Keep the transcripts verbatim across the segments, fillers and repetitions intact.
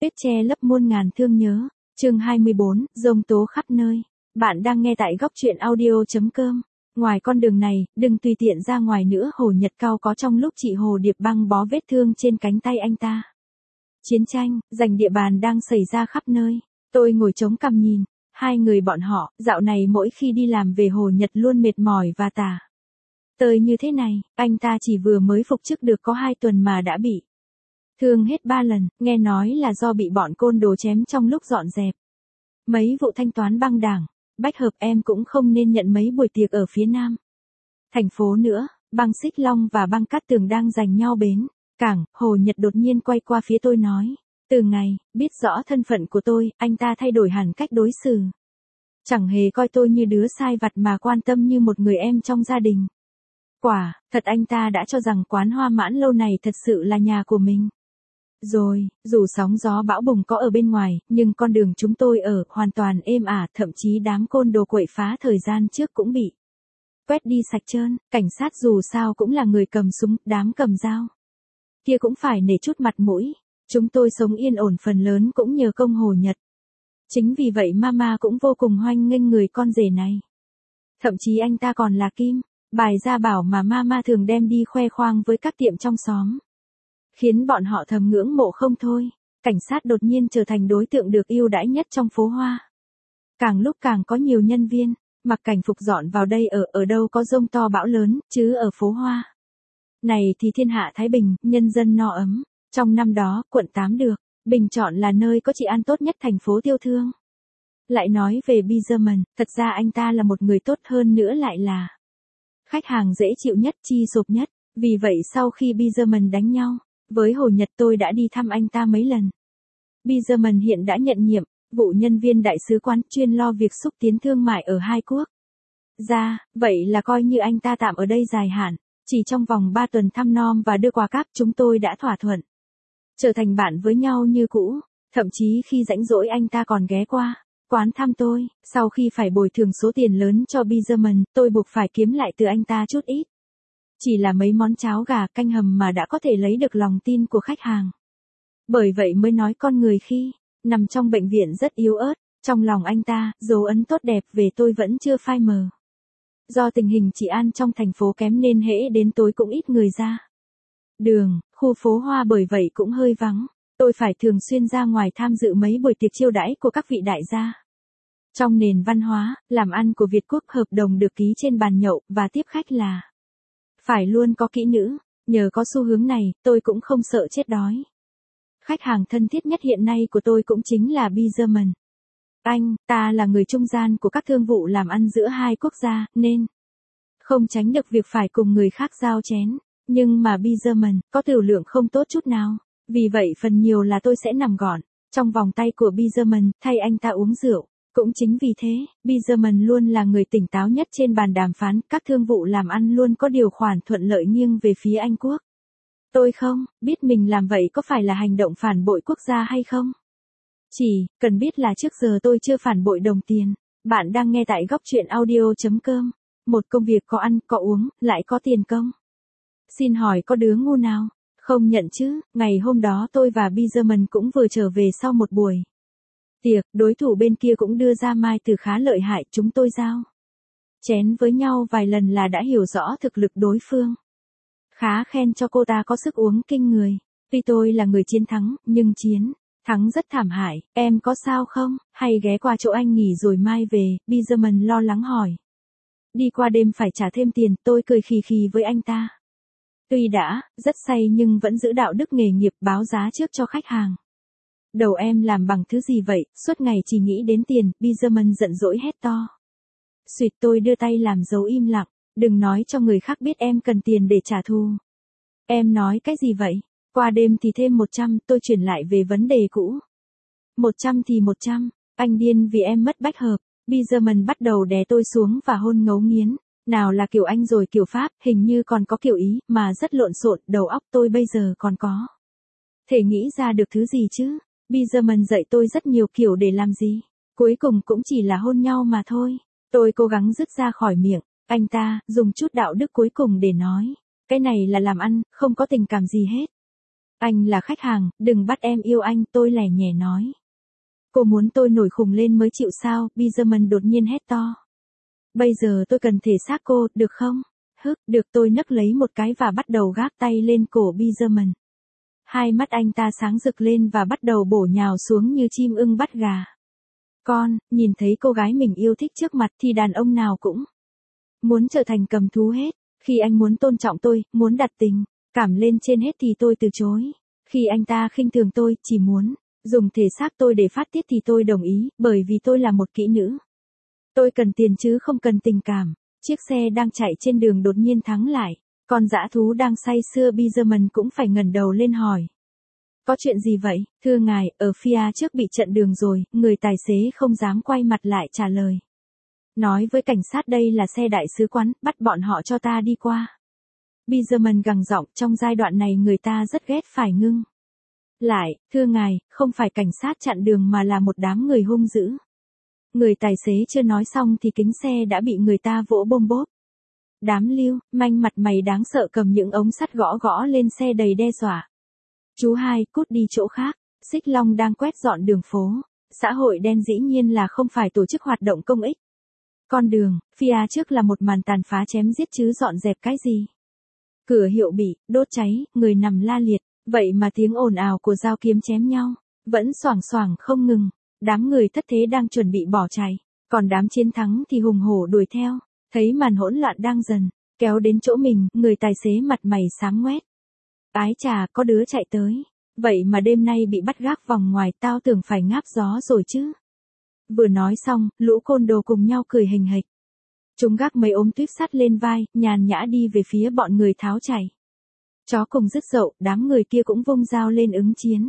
Tuyết che lấp muôn ngàn thương nhớ. Chương hai mươi bốn, giông tố khắp nơi. Bạn đang nghe tại góc truyện audio chấm com. Ngoài con đường này, đừng tùy tiện ra ngoài nữa. Hồ Nhật Cao có trong lúc chị Hồ Điệp băng bó vết thương trên cánh tay anh ta. Chiến tranh, giành địa bàn đang xảy ra khắp nơi. Tôi ngồi chống cằm nhìn. Hai người bọn họ, dạo này mỗi khi đi làm về Hồ Nhật luôn mệt mỏi và tả tơi như thế này. Anh ta chỉ vừa mới phục chức được có hai tuần mà đã bị thương hết ba lần, nghe nói là do bị bọn côn đồ chém trong lúc dọn dẹp mấy vụ thanh toán băng đảng. Bách hợp em cũng không nên nhận mấy buổi tiệc ở phía nam thành phố nữa. Băng Xích Long và băng Cát Tường đang giành nhau bến cảng. Hồ Nhật đột nhiên quay qua phía tôi nói, từ ngày biết rõ thân phận của tôi, anh ta thay đổi hẳn cách đối xử, chẳng hề coi tôi như đứa sai vặt mà quan tâm như một người em trong gia đình. Quả thật anh ta đã cho rằng quán Hoa Mãn Lâu này thật sự là nhà của mình rồi. Dù sóng gió bão bùng có ở bên ngoài, nhưng con đường chúng tôi ở hoàn toàn êm ả, thậm chí đám côn đồ quậy phá thời gian trước cũng bị quét đi sạch trơn. Cảnh sát dù sao cũng là người cầm súng, đám cầm dao kia cũng phải nể chút mặt mũi. Chúng tôi sống yên ổn phần lớn cũng nhờ công Hồ Nhật. Chính vì vậy Mama cũng vô cùng hoan nghênh người con rể này. Thậm chí anh ta còn là kim bài gia bảo mà Mama thường đem đi khoe khoang với các tiệm trong xóm, khiến bọn họ thầm ngưỡng mộ không thôi. Cảnh sát đột nhiên trở thành đối tượng được ưu đãi nhất trong phố Hoa. Càng lúc càng có nhiều nhân viên mặc cảnh phục dọn vào đây ở. Ở đâu có giông to bão lớn, chứ ở phố Hoa này thì thiên hạ thái bình, nhân dân no ấm. Trong năm đó, quận tám được bình chọn là nơi có trị an tốt nhất thành phố tiêu thương. Lại nói về Bizerman, thật ra anh ta là một người tốt, hơn nữa lại là khách hàng dễ chịu nhất, chi sộp nhất. Vì vậy sau khi Bizerman đánh nhau với Hồ Nhật, tôi đã đi thăm anh ta mấy lần. Bizerman hiện đã nhận nhiệm vụ nhân viên đại sứ quán, chuyên lo việc xúc tiến thương mại ở hai quốc gia. Vậy là coi như anh ta tạm ở đây dài hạn. Chỉ trong vòng ba tuần thăm nom và đưa quà cáp, chúng tôi đã thỏa thuận trở thành bạn với nhau như cũ. Thậm chí khi rảnh rỗi anh ta còn ghé qua quán thăm tôi. Sau khi phải bồi thường số tiền lớn cho Bizerman, tôi buộc phải kiếm lại từ anh ta chút ít. Chỉ là mấy món cháo gà canh hầm mà đã có thể lấy được lòng tin của khách hàng. Bởi vậy mới nói con người khi nằm trong bệnh viện rất yếu ớt. Trong lòng anh ta, dấu ấn tốt đẹp về tôi vẫn chưa phai mờ. Do tình hình trị an trong thành phố kém nên hễ đến tối cũng ít người ra đường. Khu phố Hoa bởi vậy cũng hơi vắng. Tôi phải thường xuyên ra ngoài tham dự mấy buổi tiệc chiêu đãi của các vị đại gia. Trong nền văn hóa làm ăn của Việt Quốc, hợp đồng được ký trên bàn nhậu và tiếp khách là phải luôn có kỹ nữ. Nhờ có xu hướng này, tôi cũng không sợ chết đói. Khách hàng thân thiết nhất hiện nay của tôi cũng chính là Bizerman. Anh ta là người trung gian của các thương vụ làm ăn giữa hai quốc gia, nên không tránh được việc phải cùng người khác giao chén. Nhưng mà Bizerman có tiểu lượng không tốt chút nào. Vì vậy phần nhiều là tôi sẽ nằm gọn trong vòng tay của Bizerman, thay anh ta uống rượu. Cũng chính vì thế, Bizerman luôn là người tỉnh táo nhất trên bàn đàm phán. Các thương vụ làm ăn luôn có điều khoản thuận lợi nghiêng về phía Anh Quốc. Tôi không biết mình làm vậy có phải là hành động phản bội quốc gia hay không. Chỉ cần biết là trước giờ tôi chưa phản bội đồng tiền. Bạn đang nghe tại góc truyện audio chấm com. Một công việc có ăn, có uống, lại có tiền công. Xin hỏi có đứa ngu nào không nhận chứ? Ngày hôm đó tôi và Bizerman cũng vừa trở về sau một buổi tiệc. Đối thủ bên kia cũng đưa ra mai từ khá lợi hại. Chúng tôi giao chén với nhau vài lần là đã hiểu rõ thực lực đối phương. Khá khen cho cô ta có sức uống kinh người. Tuy tôi là người chiến thắng, nhưng chiến thắng rất thảm hại. Em có sao không? Hay ghé qua chỗ anh nghỉ rồi mai về? Bizerman lo lắng hỏi. Đi qua đêm phải trả thêm tiền. Tôi cười khì khì với anh ta. Tuy đã rất say nhưng vẫn giữ đạo đức nghề nghiệp, báo giá trước cho khách hàng. Đầu em làm bằng thứ gì vậy, suốt ngày chỉ nghĩ đến tiền. Bizerman giận dỗi hét to. Xuyệt, tôi đưa tay làm dấu im lặng. Đừng nói cho người khác biết em cần tiền để trả thù. Em nói cái gì vậy? Qua đêm thì thêm một trăm, tôi chuyển lại về vấn đề cũ. một trăm thì một trăm, anh điên vì em mất bách hợp. Bizerman bắt đầu đè tôi xuống và hôn ngấu nghiến. Nào là kiểu Anh rồi kiểu Pháp, hình như còn có kiểu Ý, mà rất lộn xộn. Đầu óc tôi bây giờ còn có thể nghĩ ra được thứ gì chứ? Bizerman dạy tôi rất nhiều kiểu để làm gì. Cuối cùng cũng chỉ là hôn nhau mà thôi. Tôi cố gắng dứt ra khỏi miệng. Anh ta dùng chút đạo đức cuối cùng để nói. Cái này là làm ăn, không có tình cảm gì hết. Anh là khách hàng, đừng bắt em yêu anh, tôi lẻ nhẻ nói. Cô muốn tôi nổi khùng lên mới chịu sao, Biserman đột nhiên hét to. Bây giờ tôi cần thể xác cô, được không? Hức, được, tôi nấc lấy một cái và bắt đầu gác tay lên cổ Biserman. Hai mắt anh ta sáng rực lên và bắt đầu bổ nhào xuống như chim ưng bắt gà. Con, nhìn thấy cô gái mình yêu thích trước mặt thì đàn ông nào cũng muốn trở thành cầm thú hết. Khi anh muốn tôn trọng tôi, muốn đặt tình cảm lên trên hết thì tôi từ chối. Khi anh ta khinh thường tôi, chỉ muốn dùng thể xác tôi để phát tiết thì tôi đồng ý, bởi vì tôi là một kỹ nữ. Tôi cần tiền chứ không cần tình cảm. Chiếc xe đang chạy trên đường đột nhiên thắng lại. Con dã thú đang say sưa Biserman cũng phải ngẩng đầu lên hỏi. Có chuyện gì vậy, thưa ngài, ở phía trước bị chặn đường rồi, người tài xế không dám quay mặt lại trả lời. Nói với cảnh sát đây là xe đại sứ quán, bắt bọn họ cho ta đi qua. Biserman gằn giọng, trong giai đoạn này người ta rất ghét phải ngưng lại, thưa ngài, không phải cảnh sát chặn đường mà là một đám người hung dữ. Người tài xế chưa nói xong thì kính xe đã bị người ta vỗ bôm bốp. Đám lưu manh mặt mày đáng sợ cầm những ống sắt gõ gõ lên xe đầy đe dọa. Chú hai, cút đi chỗ khác. Xích Long đang quét dọn đường phố. Xã hội đen dĩ nhiên là không phải tổ chức hoạt động công ích. Con đường, phía trước là một màn tàn phá chém giết chứ dọn dẹp cái gì. Cửa hiệu bị đốt cháy, người nằm la liệt, vậy mà tiếng ồn ào của dao kiếm chém nhau vẫn xoảng xoảng không ngừng. Đám người thất thế đang chuẩn bị bỏ chạy, còn đám chiến thắng thì hùng hổ đuổi theo. Thấy màn hỗn loạn đang dần kéo đến chỗ mình, người tài xế mặt mày xám ngoét. Ái chà, có đứa chạy tới. Vậy mà đêm nay bị bắt gác vòng ngoài, tao tưởng phải ngáp gió rồi chứ. Vừa nói xong, lũ côn đồ cùng nhau cười hình hịch. Chúng gác mấy ống tuyếp sắt lên vai, nhàn nhã đi về phía bọn người tháo chạy. Chó cùng rứt dậu, đám người kia cũng vung dao lên ứng chiến.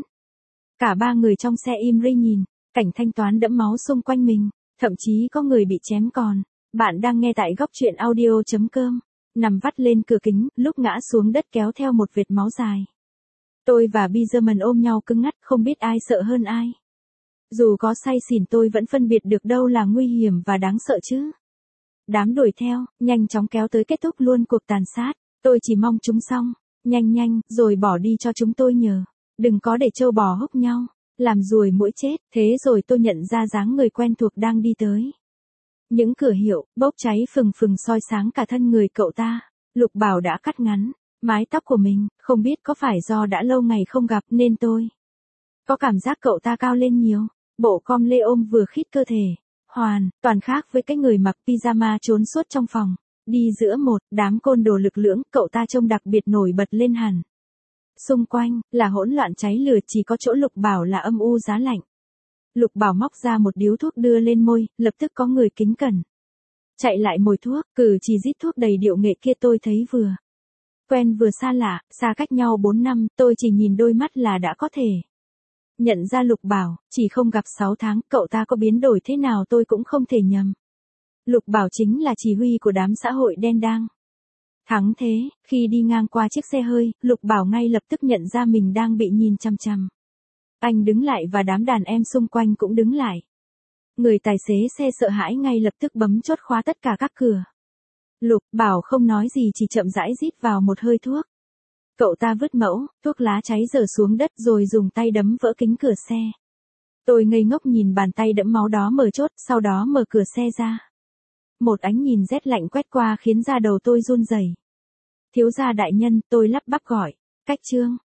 Cả ba người trong xe im ri nhìn cảnh thanh toán đẫm máu xung quanh mình, thậm chí có người bị chém còn. Bạn đang nghe tại góc truyện audio chấm com. Nằm vắt lên cửa kính, lúc ngã xuống đất kéo theo một vệt máu dài. Tôi và Biserman ôm nhau cứng ngắt, không biết ai sợ hơn ai. Dù có say xỉn tôi vẫn phân biệt được đâu là nguy hiểm và đáng sợ chứ. Đám đuổi theo, nhanh chóng kéo tới kết thúc luôn cuộc tàn sát. Tôi chỉ mong chúng xong, nhanh nhanh, rồi bỏ đi cho chúng tôi nhờ. Đừng có để trâu bò húc nhau, làm ruồi muỗi chết. Thế rồi tôi nhận ra dáng người quen thuộc đang đi tới. Những cửa hiệu, bốc cháy phừng phừng soi sáng cả thân người cậu ta. Lục Bảo đã cắt ngắn mái tóc của mình, không biết có phải do đã lâu ngày không gặp nên tôi có cảm giác cậu ta cao lên nhiều. Bộ com lê ôm vừa khít cơ thể, hoàn toàn khác với cái người mặc pyjama trốn suốt trong phòng. Đi giữa một đám côn đồ lực lưỡng, cậu ta trông đặc biệt nổi bật lên hẳn. Xung quanh là hỗn loạn cháy lửa, chỉ có chỗ Lục Bảo là âm u giá lạnh. Lục Bảo móc ra một điếu thuốc đưa lên môi, lập tức có người kính cẩn chạy lại mồi thuốc, cử chỉ rít thuốc đầy điệu nghệ kia tôi thấy vừa quen vừa xa lạ, xa cách nhau bốn năm, tôi chỉ nhìn đôi mắt là đã có thể nhận ra Lục Bảo. Chỉ không gặp sáu tháng, cậu ta có biến đổi thế nào tôi cũng không thể nhầm. Lục Bảo chính là chỉ huy của đám xã hội đen đang thắng thế. Khi đi ngang qua chiếc xe hơi, Lục Bảo ngay lập tức nhận ra mình đang bị nhìn chăm chăm. Anh đứng lại và đám đàn em xung quanh cũng đứng lại. Người tài xế xe sợ hãi ngay lập tức bấm chốt khóa tất cả các cửa. Lục Bảo không nói gì, chỉ chậm rãi rít vào một hơi thuốc. Cậu ta vứt mẫu thuốc lá cháy dở xuống đất rồi dùng tay đấm vỡ kính cửa xe. Tôi ngây ngốc nhìn bàn tay đẫm máu đó mở chốt, sau đó mở cửa xe ra. Một ánh nhìn rét lạnh quét qua khiến da đầu tôi run rẩy. Thiếu gia đại nhân, tôi lắp bắp gọi. Cách chương